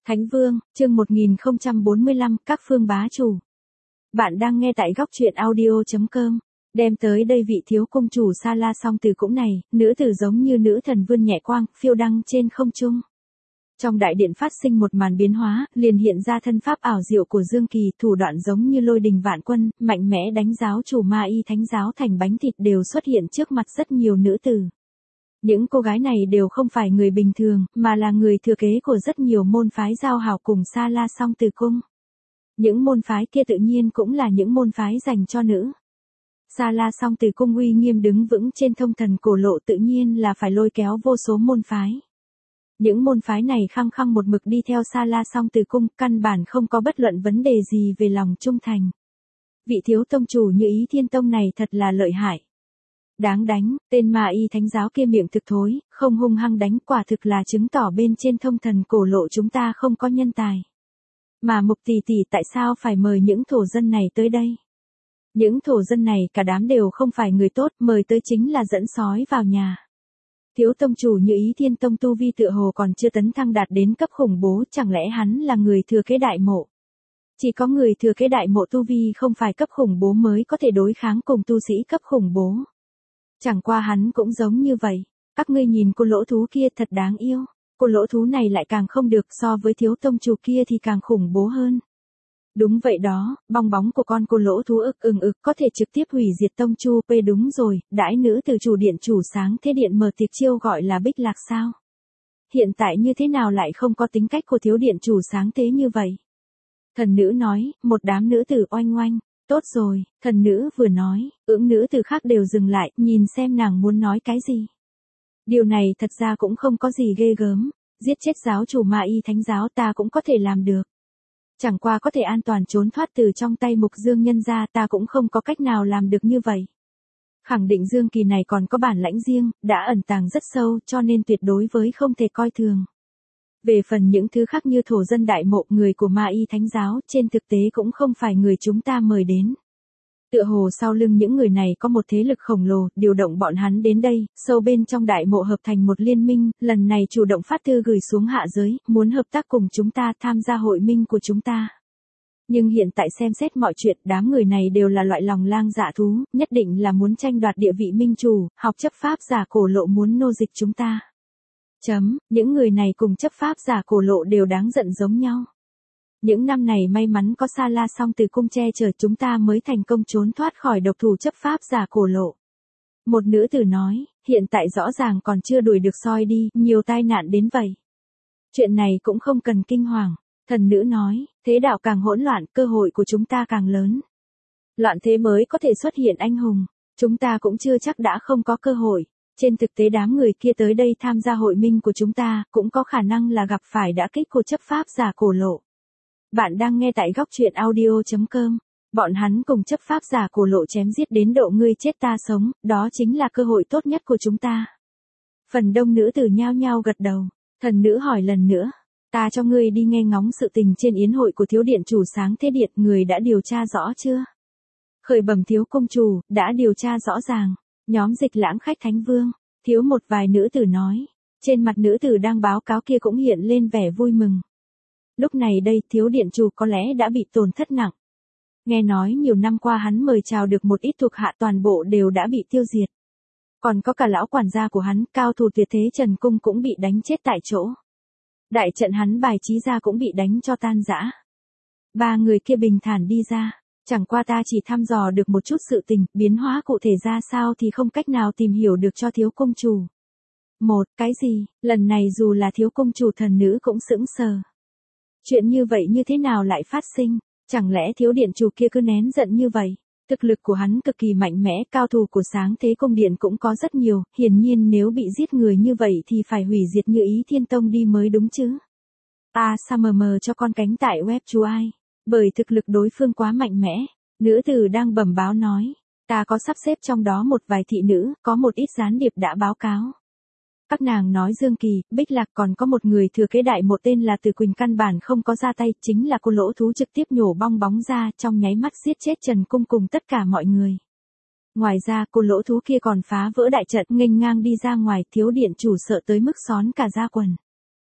Thánh Vương, chương 1045, các phương bá chủ. Bạn đang nghe tại góc truyện audio.com. Đem tới đây vị thiếu công chủ Sa La Song Từ cũng này, nữ tử giống như nữ thần vươn nhẹ quang, phiêu đăng trên không trung. Trong đại điện phát sinh một màn biến hóa, liền hiện ra thân pháp ảo diệu của Dương Kỳ, thủ đoạn giống như lôi đình vạn quân, mạnh mẽ đánh giáo chủ Ma Y thánh giáo thành bánh thịt đều xuất hiện trước mặt rất nhiều nữ tử. Những cô gái này đều không phải người bình thường, mà là người thừa kế của rất nhiều môn phái giao hảo cùng Sa La Song Từ cung. Những môn phái kia tự nhiên cũng là những môn phái dành cho nữ. Sa La Song Từ cung uy nghiêm đứng vững trên thông thần cổ lộ tự nhiên là phải lôi kéo vô số môn phái. Những môn phái này khăng khăng một mực đi theo Sa La Song Từ cung, căn bản không có bất luận vấn đề gì về lòng trung thành. Vị thiếu tông chủ như Ý Thiên Tông này thật là lợi hại. Đáng đánh, tên Ma Y thánh giáo kia miệng thực thối, không hung hăng đánh, quả thực là chứng tỏ bên trên thông thần cổ lộ chúng ta không có nhân tài. Mà Mục tỷ tỷ tại sao phải mời những thổ dân này tới đây? Những thổ dân này cả đám đều không phải người tốt, mời tới chính là dẫn sói vào nhà. Thiếu tông chủ như Ý Thiên Tông tu vi tựa hồ còn chưa tấn thăng đạt đến cấp khủng bố, chẳng lẽ hắn là người thừa kế đại mộ? Chỉ có người thừa kế đại mộ tu vi không phải cấp khủng bố mới có thể đối kháng cùng tu sĩ cấp khủng bố. Chẳng qua hắn cũng giống như vậy. Các ngươi nhìn cô lỗ thú kia thật đáng yêu. Cô lỗ thú này lại càng không được, so với thiếu tông chủ kia thì càng khủng bố hơn. Đúng vậy đó, bong bóng của con cô lỗ thú ực có thể trực tiếp hủy diệt tông chu. Đúng rồi, đãi nữ từ chủ điện chủ sáng thế điện mở tiệc chiêu gọi là Bích Lạc sao? Hiện tại như thế nào lại không có tính cách của thiếu điện chủ sáng thế như vậy? Thần nữ nói, một đám nữ tử oanh oanh. Tốt rồi, thần nữ vừa nói, nữ tử khác đều dừng lại, nhìn xem nàng muốn nói cái gì. Điều này thật ra cũng không có gì ghê gớm, giết chết giáo chủ Ma Y thánh giáo ta cũng có thể làm được. Chẳng qua có thể an toàn trốn thoát từ trong tay Mục Dương nhân gia, ta cũng không có cách nào làm được như vậy. Khẳng định Dương Kỳ này còn có bản lãnh riêng, đã ẩn tàng rất sâu, cho nên tuyệt đối với không thể coi thường. Về phần những thứ khác như thổ dân đại mộ, người của Ma Y thánh giáo, trên thực tế cũng không phải người chúng ta mời đến. Tựa hồ sau lưng những người này có một thế lực khổng lồ, điều động bọn hắn đến đây, sâu bên trong đại mộ hợp thành một liên minh, lần này chủ động phát thư gửi xuống hạ giới, muốn hợp tác cùng chúng ta, tham gia hội minh của chúng ta. Nhưng hiện tại xem xét mọi chuyện, đám người này đều là loại lòng lang dạ thú, nhất định là muốn tranh đoạt địa vị minh chủ, học chấp pháp giả cổ lộ muốn nô dịch chúng ta. Những người này cùng chấp pháp giả cổ lộ đều đáng giận giống nhau. Những năm này may mắn có Sa La Song Từ cung che chở chúng ta mới thành công trốn thoát khỏi độc thủ chấp pháp giả cổ lộ. Một nữ tử nói, hiện tại rõ ràng còn chưa đuổi được soi đi, nhiều tai nạn đến vậy. Chuyện này cũng không cần kinh hoàng. Thần nữ nói, thế đạo càng hỗn loạn, cơ hội của chúng ta càng lớn. Loạn thế mới có thể xuất hiện anh hùng, chúng ta cũng chưa chắc đã không có cơ hội. Trên thực tế đám người kia tới đây tham gia hội minh của chúng ta, cũng có khả năng là gặp phải đả kích của chấp pháp giả cổ lộ. Bạn đang nghe tại góc truyện audio.com. Bọn hắn cùng chấp pháp giả cổ lộ chém giết đến độ ngươi chết ta sống, đó chính là cơ hội tốt nhất của chúng ta. Phần đông nữ tử nhao nhao gật đầu. Thần nữ hỏi lần nữa. Ta cho ngươi đi nghe ngóng sự tình trên yến hội của thiếu điện chủ sáng thế điện, người đã điều tra rõ chưa? Khởi bẩm thiếu công chủ, đã điều tra rõ ràng. Nhóm Dịch Lãng khách Thánh Vương, thiếu một vài nữ tử nói. Trên mặt nữ tử đang báo cáo kia cũng hiện lên vẻ vui mừng. Lúc này đây thiếu điện chủ có lẽ đã bị tổn thất nặng. Nghe nói nhiều năm qua hắn mời chào được một ít thuộc hạ toàn bộ đều đã bị tiêu diệt. Còn có cả lão quản gia của hắn, cao thủ tuyệt thế Trần Cung cũng bị đánh chết tại chỗ. Đại trận hắn bài trí ra cũng bị đánh cho tan rã. Ba người kia bình thản đi ra. Chẳng qua ta chỉ thăm dò được một chút sự tình, biến hóa cụ thể ra sao thì không cách nào tìm hiểu được cho thiếu công chủ. Cái gì, lần này dù là thiếu công chủ thần nữ cũng sững sờ. Chuyện như vậy như thế nào lại phát sinh, chẳng lẽ thiếu điện chủ kia cứ nén giận như vậy? Thực lực của hắn cực kỳ mạnh mẽ, cao thủ của sáng thế cung điện cũng có rất nhiều, hiển nhiên nếu bị giết người như vậy thì phải hủy diệt như Ý Thiên Tông đi mới đúng chứ. Sa mờ mờ cho con cánh tại web chú ai. Bởi thực lực đối phương quá mạnh mẽ, nữ tử đang bẩm báo nói, ta có sắp xếp trong đó một vài thị nữ, có một ít gián điệp đã báo cáo. Các nàng nói Dương Kỳ, Bích Lạc còn có một người thừa kế đại một tên là Từ Quỳnh căn bản không có ra tay, chính là cô lỗ thú trực tiếp nhổ bong bóng ra, trong nháy mắt giết chết Trần Cung cùng tất cả mọi người. Ngoài ra cô lỗ thú kia còn phá vỡ đại trận, nghênh ngang đi ra ngoài, thiếu điện chủ sợ tới mức xón cả da quần.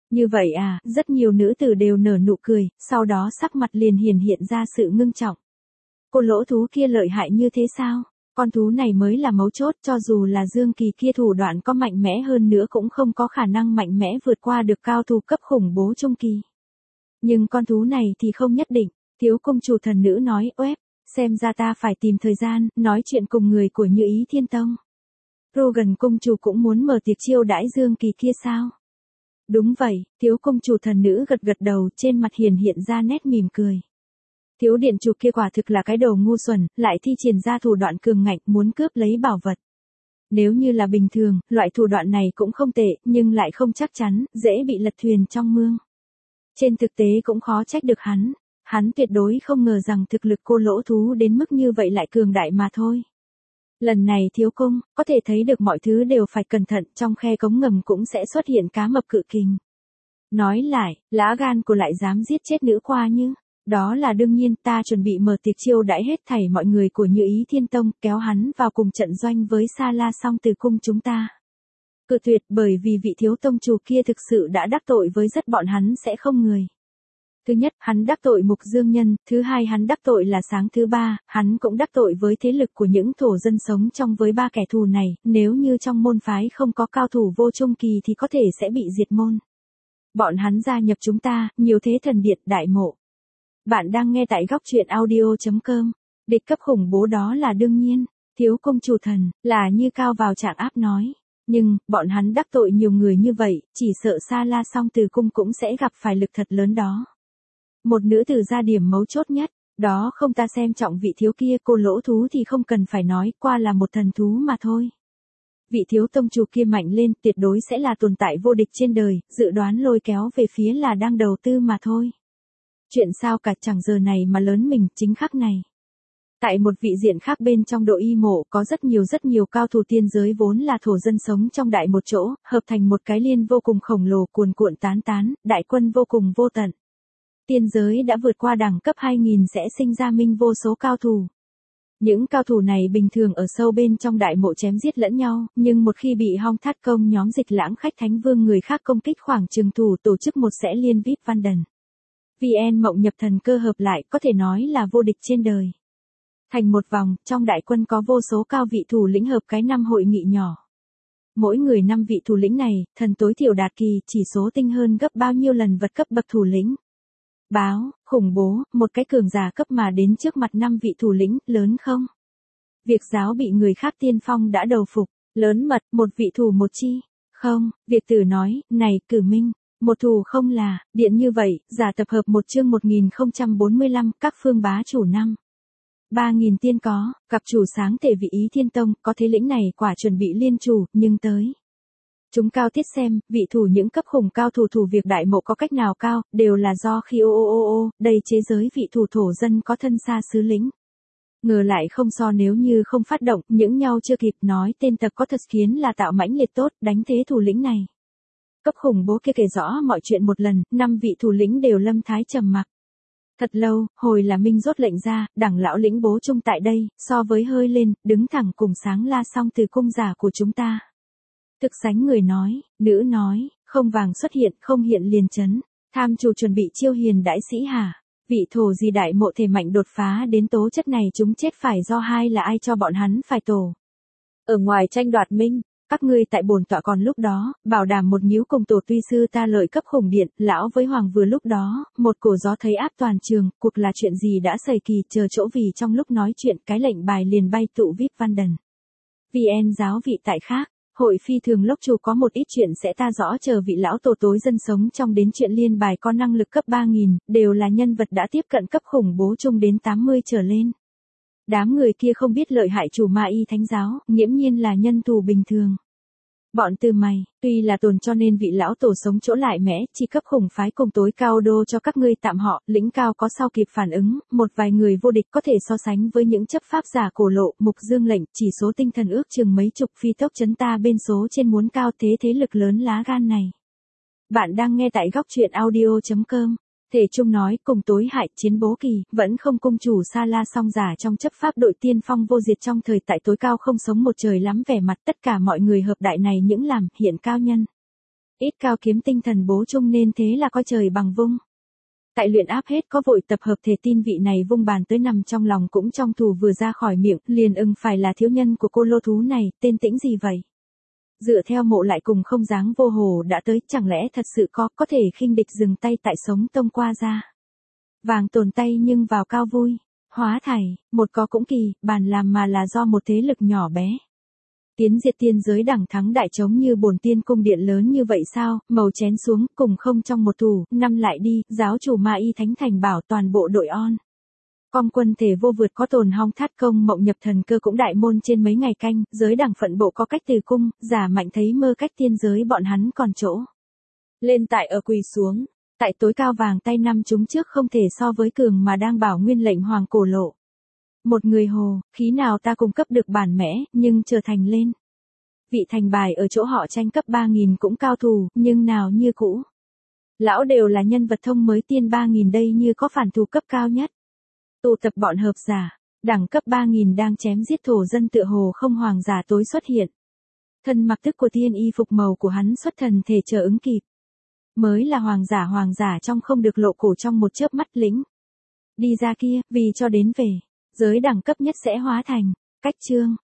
Như vậy à, rất nhiều nữ tử đều nở nụ cười, sau đó sắc mặt liền hiển hiện ra sự ngưng trọng. Cô lỗ thú kia lợi hại như thế sao? Con thú này mới là mấu chốt, cho dù là Dương Kỳ kia thủ đoạn có mạnh mẽ hơn nữa cũng không có khả năng mạnh mẽ vượt qua được cao thủ cấp khủng bố trung kỳ. Nhưng con thú này thì không nhất định, thiếu công chủ thần nữ nói oép, xem ra ta phải tìm thời gian, nói chuyện cùng người của Như Ý Thiên Tông. Rogan công chủ cũng muốn mở tiệc chiêu đãi Dương Kỳ kia sao? Đúng vậy, thiếu công chủ thần nữ gật gật đầu, trên mặt hiện ra nét mỉm cười. Thiếu điện chủ kia quả thực là cái đồ ngu xuẩn, lại thi triển ra thủ đoạn cường ngạnh muốn cướp lấy bảo vật. Nếu như là bình thường, loại thủ đoạn này cũng không tệ, nhưng lại không chắc chắn, dễ bị lật thuyền trong mương. Trên thực tế cũng khó trách được hắn tuyệt đối không ngờ rằng thực lực cô lỗ thú đến mức như vậy lại cường đại mà thôi. Lần này thiếu công, có thể thấy được mọi thứ đều phải cẩn thận, trong khe cống ngầm cũng sẽ xuất hiện cá mập cự kình. Nói lại, lá gan của lại dám giết chết nữ khoa như. Đó là đương nhiên, ta chuẩn bị mở tiệc chiêu đãi hết thảy mọi người của Như Ý Thiên Tông, kéo hắn vào cùng trận doanh với Sa La Song Từ cung chúng ta. Cự tuyệt, bởi vì vị thiếu tông chủ kia thực sự đã đắc tội với rất bọn hắn sẽ không người. Thứ nhất, hắn đắc tội Mục Dương Nhân, thứ hai hắn đắc tội là Sáng, thứ ba, hắn cũng đắc tội với thế lực của những thổ dân sống trong với ba kẻ thù này, nếu như trong môn phái không có cao thủ vô trung kỳ thì có thể sẽ bị diệt môn. Bọn hắn gia nhập chúng ta, nhiều thế thần điện đại mộ. Bạn đang nghe tại góc truyện audio.com. Địch cấp khủng bố đó là đương nhiên, thiếu công chủ thần, là Như Cao vào trạng áp nói. Nhưng, bọn hắn đắc tội nhiều người như vậy, chỉ sợ Sa La Song Từ cung cũng sẽ gặp phải lực thật lớn đó. Một nữ tử ra điểm mấu chốt nhất, đó không ta xem trọng vị thiếu kia, cô lỗ thú thì không cần phải nói, qua là một thần thú mà thôi. Vị thiếu tông chủ kia mạnh lên, tuyệt đối sẽ là tồn tại vô địch trên đời, dự đoán lôi kéo về phía là đang đầu tư mà thôi. Chuyện sao cả chẳng giờ này mà lớn mình, chính khắc này. Tại một vị diện khác bên trong đội y mộ có rất nhiều cao thủ tiên giới vốn là thổ dân sống trong đại một chỗ, hợp thành một cái liên vô cùng khổng lồ cuồn cuộn tán, đại quân vô cùng vô tận. Tiên giới đã vượt qua đẳng cấp 2000 sẽ sinh ra minh vô số cao thủ. Những cao thủ này bình thường ở sâu bên trong đại mộ chém giết lẫn nhau, nhưng một khi bị Hong Thát Công nhóm Dịch Lãng Khách Thánh Vương người khác công kích khoảng trường thủ tổ chức một sẽ liên VIP Văn Đần. VN Mộng Nhập Thần cơ hợp lại có thể nói là vô địch trên đời. Thành một vòng, trong đại quân có vô số cao vị thủ lĩnh hợp cái năm hội nghị nhỏ. Mỗi người 5 vị thủ lĩnh này, thần tối thiểu đạt kỳ, chỉ số tinh hơn gấp bao nhiêu lần vật cấp bậc thủ lĩnh. Báo, khủng bố, một cái cường giả cấp mà đến trước mặt 5 vị thủ lĩnh, lớn không? Việc giáo bị người khác tiên phong đã đầu phục, lớn mật, một vị thủ một chi. Không, Việt tử nói, này, Cử Minh, một thủ không là, điện như vậy, giả tập hợp một chương 1045, các phương bá chủ năm. 3000 tiên có, gặp chủ sáng thể vị Ý Thiên Tông, có thế lĩnh này quả chuẩn bị liên chủ, nhưng tới. Chúng cao tiết xem, vị thủ những cấp khủng cao thủ việc đại mộ có cách nào cao, đều là do khi đây chế giới vị thủ thổ dân có thân xa xứ lĩnh. Ngờ lại không so nếu như không phát động, những nhau chưa kịp nói tên tập có thật kiến là tạo mãnh liệt tốt, đánh thế thủ lĩnh này. Cấp khủng bố kia kể rõ mọi chuyện một lần, 5 vị thủ lĩnh đều lâm thái trầm mặc. Thật lâu, hồi là Minh rốt lệnh ra, đẳng lão lĩnh bố chung tại đây, so với hơi lên, đứng thẳng cùng Sáng La Song Từ cung giả của chúng ta. Thực sánh người nói, nữ nói, không vàng xuất hiện, không hiện liền chấn. Tham chủ chuẩn bị chiêu hiền đãi sĩ hả? Vị thổ gì đại mộ thể mạnh đột phá đến tố chất này chúng chết phải do hai là ai cho bọn hắn phải tổ. Ở ngoài tranh đoạt minh, các ngươi tại bổn tọa còn lúc đó, bảo đảm một nhíu cùng tổ tuy sư ta lợi cấp khủng điện, lão với hoàng vừa lúc đó, một cổ gió thấy áp toàn trường, cuộc là chuyện gì đã xảy kỳ, chờ chỗ vì trong lúc nói chuyện cái lệnh bài liền bay tụ VIP Văn Đần. VN giáo vị tại khác. Hội phi thường lốc chủ có một ít chuyện sẽ ta rõ chờ vị lão tổ tối dân sống trong đến chuyện liên bài có năng lực cấp 3000, đều là nhân vật đã tiếp cận cấp khủng bố chung đến 80 trở lên. Đám người kia không biết lợi hại chủ ma y thánh giáo, nghiễm nhiên là nhân tù bình thường. Bọn từ mày, tuy là tồn cho nên vị lão tổ sống chỗ lại mẽ, chỉ cấp khủng phái cùng tối cao đô cho các ngươi tạm họ, lĩnh cao có sau kịp phản ứng, một vài người vô địch có thể so sánh với những chấp pháp giả cổ lộ, Mục Dương lệnh, chỉ số tinh thần ước chừng mấy chục phi tốc chấn ta bên số trên muốn cao thế lực lớn lá gan này. Bạn đang nghe tại góc truyện audio.com. Thể Trung nói cùng tối hại chiến bố kỳ, vẫn không cung chủ Sa La Song giả trong chấp pháp đội tiên phong vô diệt trong thời tại tối cao không sống một trời lắm vẻ mặt tất cả mọi người hợp đại này những làm hiện cao nhân. Ít cao kiếm tinh thần bố trung nên thế là coi trời bằng vung. Tại luyện áp hết có vội tập hợp thể tin vị này vung bàn tới nằm trong lòng cũng trong thù vừa ra khỏi miệng, liền phải là thiếu nhân của cô lô thú này, tên Tĩnh gì vậy? Dựa theo mộ lại cùng không dáng vô hồ đã tới, chẳng lẽ thật sự có thể khinh địch dừng tay tại sống tông qua ra. Vàng tồn tay nhưng vào cao vui, hóa thảy, một có cũng kỳ, bàn làm mà là do một thế lực nhỏ bé. Tiến diệt tiên giới đẳng thắng đại trống như bổn tiên cung điện lớn như vậy sao, màu chén xuống, cùng không trong một thủ, năm lại đi, giáo chủ ma y thánh thành bảo toàn bộ đội on. Con quân thể vô vượt có tồn hong thát công mộng nhập thần cơ cũng đại môn trên mấy ngày canh, giới đẳng phận bộ có cách từ cung, giả mạnh thấy mơ cách tiên giới bọn hắn còn chỗ. Lên tại ở quỳ xuống, tại tối cao vàng tay năm chúng trước không thể so với cường mà đang bảo nguyên lệnh hoàng cổ lộ. Một người hồ, khí nào ta cung cấp được bản mẽ, nhưng trở thành lên. Vị thành bài ở chỗ họ tranh cấp 3.000 cũng cao thủ, nhưng nào như cũ. Lão đều là nhân vật thông mới tiên 3.000 đây như có phản thù cấp cao nhất. Tụ tập bọn hợp giả, đẳng cấp 3.000 đang chém giết thổ dân tựa hồ không hoàng giả tối xuất hiện. Thân mặc thức của tiên y phục màu của hắn xuất thần thể chờ ứng kịp. Mới là hoàng giả trong không được lộ cổ trong một chớp mắt lĩnh. Đi ra kia, vì cho đến về. Giới đẳng cấp nhất sẽ hóa thành, cách chương.